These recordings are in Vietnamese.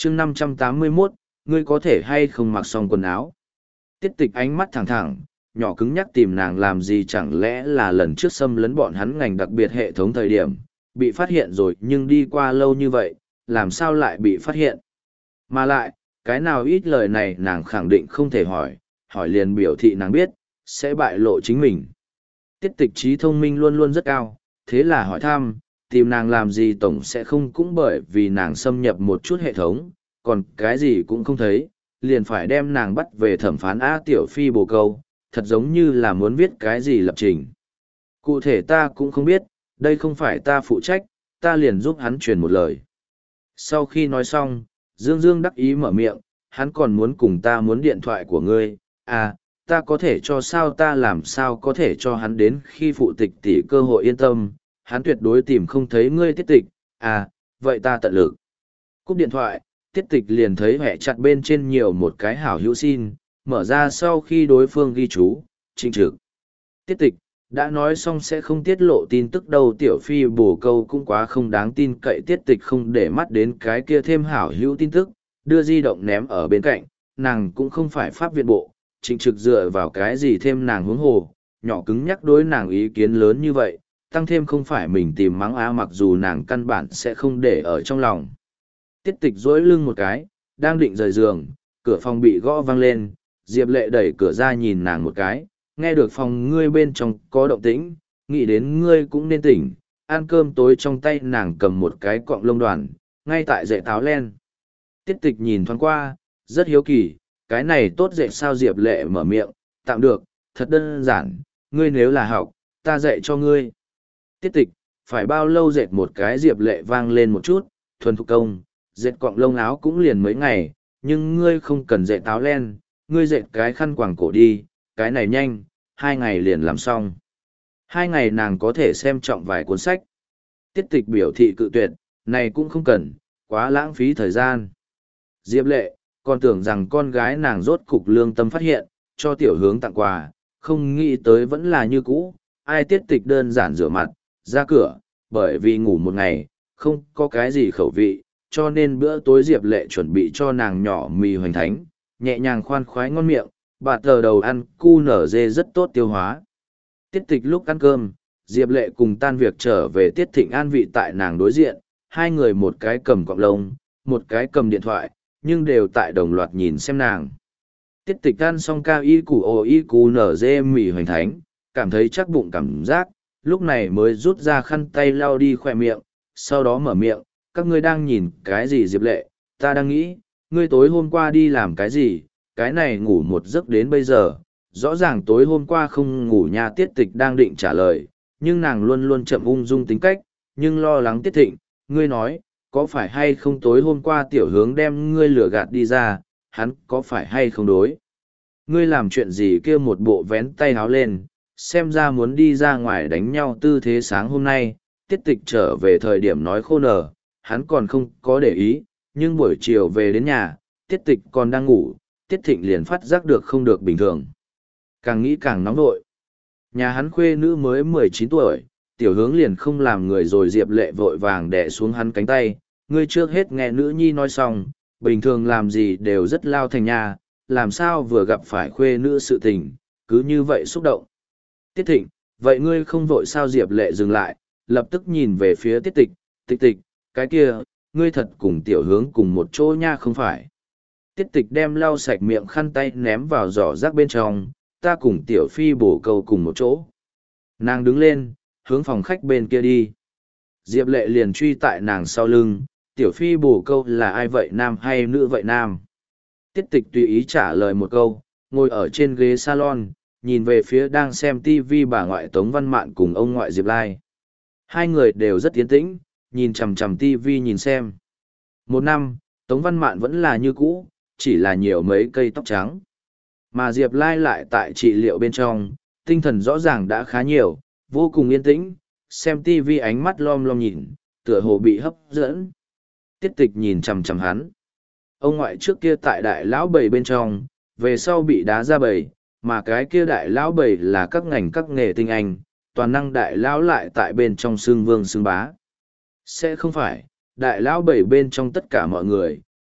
chương 581, ngươi có thể hay không mặc xong quần áo. Tiết tịch ánh mắt thẳng thẳng, nhỏ cứng nhắc tìm nàng làm gì, chẳng lẽ là lần trước xâm lấn bọn hắn ngành đặc biệt hệ thống thời điểm, bị phát hiện rồi nhưng đi qua lâu như vậy, làm sao lại bị phát hiện. Mà lại, cái nào ít lời này nàng khẳng định không thể hỏi, hỏi liền biểu thị nàng biết, sẽ bại lộ chính mình. Tiết tịch trí thông minh luôn luôn rất cao, thế là hỏi thăm, tìm nàng làm gì tổng sẽ không cũng bởi vì nàng xâm nhập một chút hệ thống, còn cái gì cũng không thấy, liền phải đem nàng bắt về thẩm phán A Tiểu Phi bồ câu, thật giống như là muốn viết cái gì lập trình. Cụ thể ta cũng không biết, đây không phải ta phụ trách, ta liền giúp hắn truyền một lời. Sau khi nói xong, Dương Dương đắc ý mở miệng, hắn còn muốn cùng ta muốn điện thoại của ngươi, à, ta có thể cho sao, ta làm sao có thể cho hắn, đến khi phụ tịch tỷ cơ hội yên tâm, hắn tuyệt đối tìm không thấy ngươi Tiết tịch, à, vậy ta tận lực. Cúp điện thoại, Tiết tịch liền thấy hệ chặt bên trên nhiều một cái hảo hữu xin, mở ra sau khi đối phương ghi chú, Trinh Trực. Tiết tịch, đã nói xong sẽ không tiết lộ tin tức đâu. Tiểu Phi bổ câu cũng quá không đáng tin cậy. Tiết tịch không để mắt đến cái kia thêm hảo hữu tin tức, đưa di động ném ở bên cạnh, nàng cũng không phải pháp viện bộ, Trịnh Trực dựa vào cái gì thêm nàng huống hồ, nhỏ cứng nhắc đối nàng ý kiến lớn như vậy, tăng thêm không phải mình tìm mắng á, mặc dù nàng căn bản sẽ không để ở trong lòng. Tiết tịch dỗi lưng một cái, đang định rời giường, cửa phòng bị gõ vang lên, Diệp Lệ đẩy cửa ra nhìn nàng một cái, nghe được phòng ngươi bên trong có động tĩnh, nghĩ đến ngươi cũng nên tỉnh, ăn cơm tối. Trong tay nàng cầm một cái cọng lông đoàn, ngay tại dãy táo len. Tiết tịch nhìn thoáng qua, rất hiếu kỳ, cái này tốt dạy sao? Diệp Lệ mở miệng, tạm được, thật đơn giản, ngươi nếu là học, ta dạy cho ngươi. Tiết tịch, phải bao lâu dệt một cái? Diệp Lệ vang lên một chút, thuần thục công, dệt cọng lông áo cũng liền mấy ngày, nhưng ngươi không cần dệt táo len, ngươi dệt cái khăn quàng cổ đi, cái này nhanh, 2 ngày liền làm xong. 2 ngày nàng có thể xem trọng vài cuốn sách. Tiết tịch biểu thị cự tuyệt, này cũng không cần, quá lãng phí thời gian. Diệp Lệ, còn tưởng rằng con gái nàng rốt cục lương tâm phát hiện, cho Tiểu Hướng tặng quà, không nghĩ tới vẫn là như cũ. Ai Tiết tịch đơn giản rửa mặt, ra cửa, bởi vì ngủ một ngày, không có cái gì khẩu vị, cho nên bữa tối Diệp Lệ chuẩn bị cho nàng nhỏ mì hoành thánh, nhẹ nhàng khoan khoái ngon miệng, bạt tờ đầu ăn cu nở dê rất tốt tiêu hóa. Tiết tịch lúc ăn cơm, Diệp Lệ cùng tan việc trở về, Tiết Thịnh an vị tại nàng đối diện, hai người một cái cầm cọng lông, một cái cầm điện thoại, nhưng đều tại đồng loạt nhìn xem nàng. Tiết tịch ăn xong cao y củ ồ y củ nở dê mì hoành thánh, cảm thấy chắc bụng cảm giác, lúc này mới rút ra khăn tay lau đi khỏe miệng, sau đó mở miệng, các ngươi đang nhìn cái gì? Diệp Lệ, ta đang nghĩ, ngươi tối hôm qua đi làm cái gì, cái này ngủ một giấc đến bây giờ, rõ ràng tối hôm qua không ngủ nha. Tiết tịch đang định trả lời, nhưng nàng luôn luôn chậm ung dung tính cách, nhưng lo lắng Tiết Thịnh, ngươi nói, có phải hay không tối hôm qua Tiểu Hướng đem ngươi lừa gạt đi ra, hắn có phải hay không đối? Ngươi làm chuyện gì? Kia một bộ vén tay háo lên, xem ra muốn đi ra ngoài đánh nhau tư thế. Sáng hôm nay, Tiết tịch trở về thời điểm nói khô nở, hắn còn không có để ý, nhưng buổi chiều về đến nhà, Tiết tịch còn đang ngủ, Tiết Thịnh liền phát giác được không được bình thường. Càng nghĩ càng nóng nội. Nhà hắn khuê nữ mới 19 tuổi, Tiểu Hướng liền không làm người rồi. Diệp Lệ vội vàng đè xuống hắn cánh tay, ngươi trước hết nghe nữ nhi nói xong, bình thường làm gì đều rất lao thành nhà, làm sao vừa gặp phải khuê nữ sự tình, cứ như vậy xúc động. Tiết Thịnh, vậy ngươi không vội sao? Diệp Lệ dừng lại, lập tức nhìn về phía Tiết tịch, tịch tịch, cái kia, ngươi thật cùng Tiểu Hướng cùng một chỗ nha không phải? Tiết tịch đem lau sạch miệng khăn tay ném vào giỏ rác bên trong, ta cùng Tiểu Phi bổ câu cùng một chỗ. Nàng đứng lên, hướng phòng khách bên kia đi. Diệp Lệ liền truy tại nàng sau lưng, Tiểu Phi bổ câu là ai vậy, nam hay nữ vậy? Nam. Tiết tịch tùy ý trả lời một câu, ngồi ở trên ghế salon, nhìn về phía đang xem TV bà ngoại Tống Văn Mạn cùng ông ngoại Diệp Lai. Hai người đều rất tiến tĩnh, nhìn chằm chằm TV nhìn xem. Một năm, Tống Văn Mạn vẫn là như cũ, chỉ là nhiều mấy cây tóc trắng. Mà Diệp Lai lại tại trị liệu bên trong, tinh thần rõ ràng đã khá nhiều, vô cùng yên tĩnh, xem TV ánh mắt lom lom nhìn, tựa hồ bị hấp dẫn. Tiết tịch nhìn chằm chằm hắn. Ông ngoại trước kia tại đại lão bầy bên trong, về sau bị đá ra bầy, mà cái kia đại lão bầy là các ngành các nghề tinh anh, toàn năng đại lão lại tại bên trong xương vương xương bá. Sẽ không phải, đại lão bầy bên trong tất cả mọi người,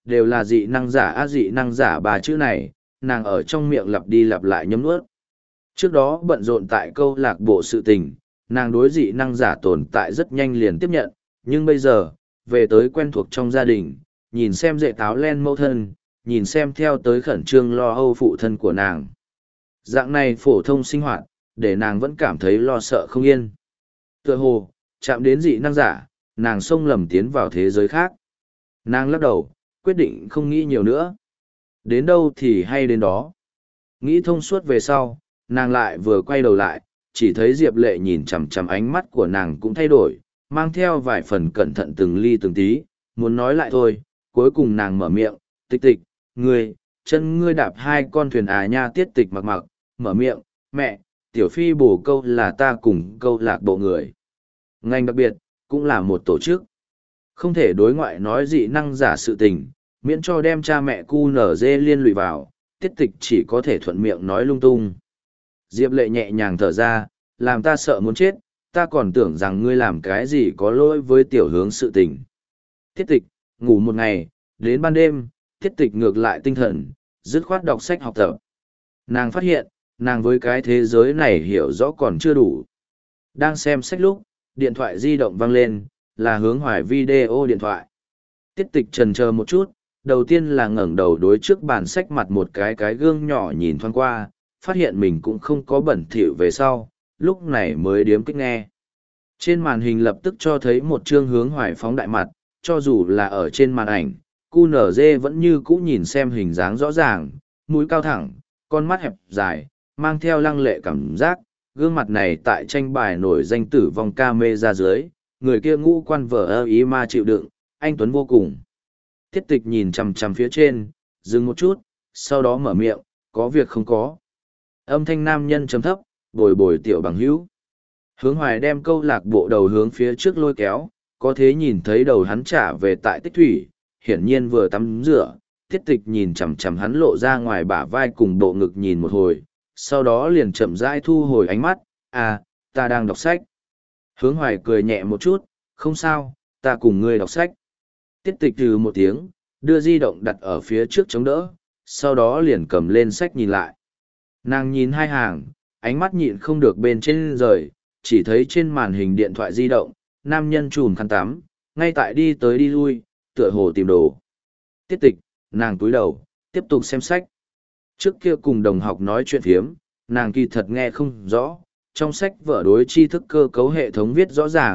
đều là dị năng giả dị năng giả ba chữ này, nàng ở trong miệng lặp đi lặp lại nhấm nuốt. Trước đó bận rộn tại câu lạc bộ sự tình, nàng đối dị năng giả tồn tại rất nhanh liền tiếp nhận, nhưng bây giờ, về tới quen thuộc trong gia đình, nhìn xem dệ táo len mẫu thân, nhìn xem theo tới khẩn trương lo âu phụ thân của nàng. Dạng này phổ thông sinh hoạt, để nàng vẫn cảm thấy lo sợ không yên. Tựa hồ, chạm đến dị năng giả, nàng xông lầm tiến vào thế giới khác. Nàng lắc đầu, quyết định không nghĩ nhiều nữa. Đến đâu thì hay đến đó. Nghĩ thông suốt về sau, nàng lại vừa quay đầu lại, chỉ thấy Diệp Lệ nhìn chằm chằm, ánh mắt của nàng cũng thay đổi, mang theo vài phần cẩn thận từng ly từng tí, muốn nói lại thôi, cuối cùng nàng mở miệng, tịch tịch, ngươi, chân ngươi đạp hai con thuyền nha. Tiết tịch mặc mặc, mở miệng, mẹ, tiểu phi bổ câu là ta cùng câu lạc bộ người. Ngành đặc biệt, cũng là một tổ chức. Không thể đối ngoại nói dị năng giả sự tình, miễn cho đem cha mẹ cu nở dê liên lụy vào, tiết tịch chỉ có thể thuận miệng nói lung tung. Diệp Lệ nhẹ nhàng thở ra, làm ta sợ muốn chết, ta còn tưởng rằng ngươi làm cái gì có lỗi với tiểu hướng sự tình. Tiết tịch, ngủ một ngày, đến ban đêm, tiết tịch ngược lại tinh thần, dứt khoát đọc sách học tập. Nàng phát hiện, nàng với cái thế giới này hiểu rõ còn chưa đủ. Đang xem sách lúc, điện thoại di động vang lên, là Hướng Hoài video điện thoại. Tiết tịch chần chờ một chút, đầu tiên là ngẩng đầu đối trước bàn sách mặt một cái gương nhỏ nhìn thoáng qua, phát hiện mình cũng không có bẩn thỉu về sau, lúc này mới điếm kích nghe. Trên màn hình lập tức cho thấy một chương Hướng Hoài phóng đại mặt, cho dù là ở trên màn ảnh, QNZ vẫn như cũ nhìn xem hình dáng rõ ràng, mũi cao thẳng, con mắt hẹp dài, mang theo lăng lệ cảm giác, gương mặt này tại tranh bài nổi danh tử vong ca mê ra dưới, người kia ngũ quan vợ ơ ý ma chịu đựng, anh Tuấn vô cùng. Thiết tịch nhìn chằm chằm phía trên, dừng một chút, sau đó mở miệng, có việc không có. Âm thanh nam nhân trầm thấp, bồi bồi tiểu bằng hữu. Hướng Hoài đem câu lạc bộ đầu hướng phía trước lôi kéo, có thế nhìn thấy đầu hắn trả về tại tích thủy, hiển nhiên vừa tắm rửa. Thiết tịch nhìn chằm chằm hắn lộ ra ngoài bả vai cùng bộ ngực nhìn một hồi, sau đó liền chậm rãi thu hồi ánh mắt, ta đang đọc sách. Hướng Hoài cười nhẹ một chút, không sao, ta cùng ngươi đọc sách. Tiết tịch từ một tiếng, đưa di động đặt ở phía trước chống đỡ, sau đó liền cầm lên sách nhìn lại. Nàng nhìn hai hàng, ánh mắt nhịn không được bên trên rời, chỉ thấy trên màn hình điện thoại di động, nam nhân chùm khăn tắm, ngay tại đi tới đi lui, tựa hồ tìm đồ. Tiết tịch, nàng túi đầu, tiếp tục xem sách. Trước kia cùng đồng học nói chuyện phiếm, nàng kỳ thật nghe không rõ, trong sách vở đối tri thức cơ cấu hệ thống viết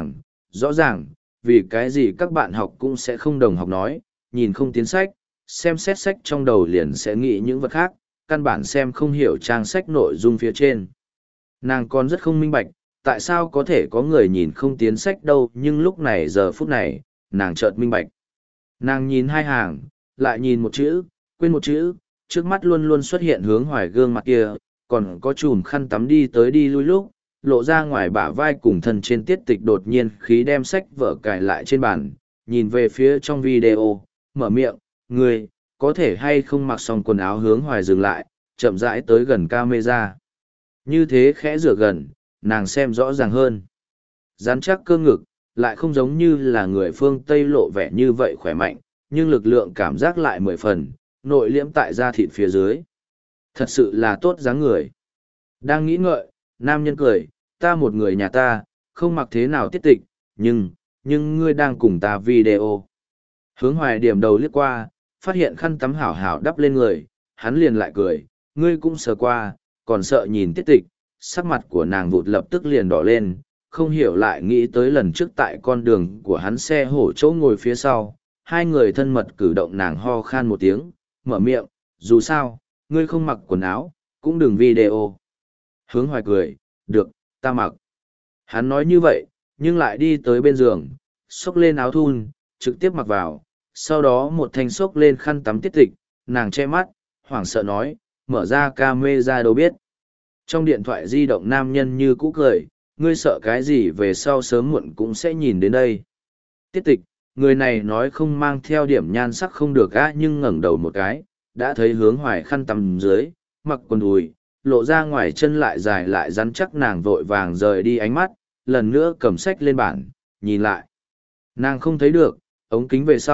rõ ràng, vì cái gì các bạn học cũng sẽ không đồng học nói, nhìn không tiến sách, xem xét sách trong đầu liền sẽ nghĩ những vật khác, căn bản xem không hiểu trang sách nội dung phía trên. Nàng còn rất không minh bạch, tại sao có thể có người nhìn không tiến sách đâu, nhưng lúc này giờ phút này, nàng chợt minh bạch. Nàng nhìn hai hàng, lại nhìn một chữ, quên một chữ, trước mắt luôn luôn xuất hiện Hướng Hoài gương mặt kia, còn có chùm khăn tắm đi tới đi lui lúc, lộ ra ngoài bả vai cùng thân trên. Tiết tịch đột nhiên khí đem sách vở cài lại trên bàn, nhìn về phía trong video, mở miệng, ngươi, có thể hay không mặc xong quần áo. Hướng Hoài dừng lại, chậm rãi tới gần camera. Như thế khẽ rửa gần, nàng xem rõ ràng hơn. Rắn chắc cơ ngực, lại không giống như là người phương Tây lộ vẻ như vậy khỏe mạnh, nhưng lực lượng cảm giác lại 10 phần, nội liễm tại da thịt phía dưới. Thật sự là tốt dáng người. Đang nghĩ ngợi, nam nhân cười, ta một người nhà ta, không mặc thế nào tiết tịch, nhưng ngươi đang cùng ta video. Hướng Hoài điểm đầu liếc qua, phát hiện khăn tắm hảo hảo đắp lên người, hắn liền lại cười, ngươi cũng sờ qua, còn sợ nhìn tiết tịch, sắc mặt của nàng vụt lập tức liền đỏ lên, không hiểu lại nghĩ tới lần trước tại con đường của hắn xe hổ chỗ ngồi phía sau, hai người thân mật cử động. Nàng ho khan một tiếng, mở miệng, dù sao, ngươi không mặc quần áo, cũng đừng video. Hướng Hoài cười, được, ta mặc. Hắn nói như vậy, nhưng lại đi tới bên giường, xốc lên áo thun, trực tiếp mặc vào, sau đó một thanh xốc lên khăn tắm tiết tịch, nàng che mắt, hoảng sợ nói, mở ra camera đâu biết. Trong điện thoại di động nam nhân như cũ cười, ngươi sợ cái gì về sau sớm muộn cũng sẽ nhìn đến đây. Tiết tịch, người này nói không mang theo điểm nhan sắc không được nhưng ngẩng đầu một cái, đã thấy Hướng Hoài khăn tắm dưới, mặc quần đùi, lộ ra ngoài chân lại dài lại rắn chắc. Nàng vội vàng rời đi ánh mắt, lần nữa cầm sách lên bản, nhìn lại. Nàng không thấy được, ống kính về sau,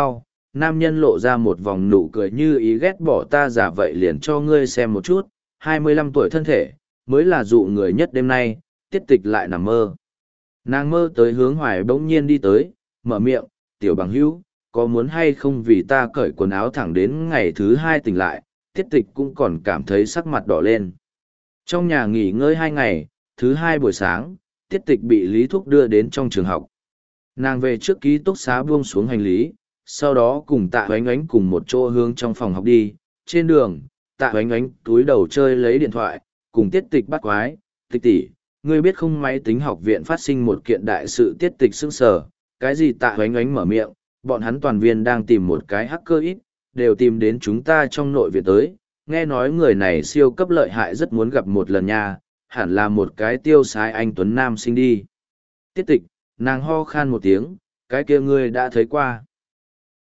nam nhân lộ ra một vòng nụ cười như ý ghét bỏ ta giả vậy liền cho ngươi xem một chút, 25 tuổi thân thể, mới là dụ người nhất đêm nay, tiết tịch lại nằm mơ. Nàng mơ tới hướng hoài bỗng nhiên đi tới, mở miệng, tiểu bằng hữu, có muốn hay không vì ta cởi quần áo thẳng đến ngày thứ 2 tỉnh lại, tiết tịch cũng còn cảm thấy sắc mặt đỏ lên. Trong nhà nghỉ ngơi 2 ngày, thứ 2 buổi sáng, tiết tịch bị Lý Thúc đưa đến trong trường học. Nàng về trước ký túc xá buông xuống hành lý, sau đó cùng Tạ Oánh Oánh cùng một chỗ hướng trong phòng học đi. Trên đường, Tạ Oánh Oánh túi đầu chơi lấy điện thoại, cùng tiết tịch bắt quái, tịch tỷ, ngươi biết không máy tính học viện phát sinh một kiện đại sự. Tiết tịch sững sờ, cái gì? Tạ Oánh Oánh mở miệng, bọn hắn toàn viên đang tìm một cái hacker ít, đều tìm đến chúng ta trong nội viện tới, nghe nói người này siêu cấp lợi hại rất muốn gặp một lần nha, hẳn là một cái tiêu sái anh tuấn nam sinh đi. Tiết tịch, nàng ho khan một tiếng, cái kia ngươi đã thấy qua.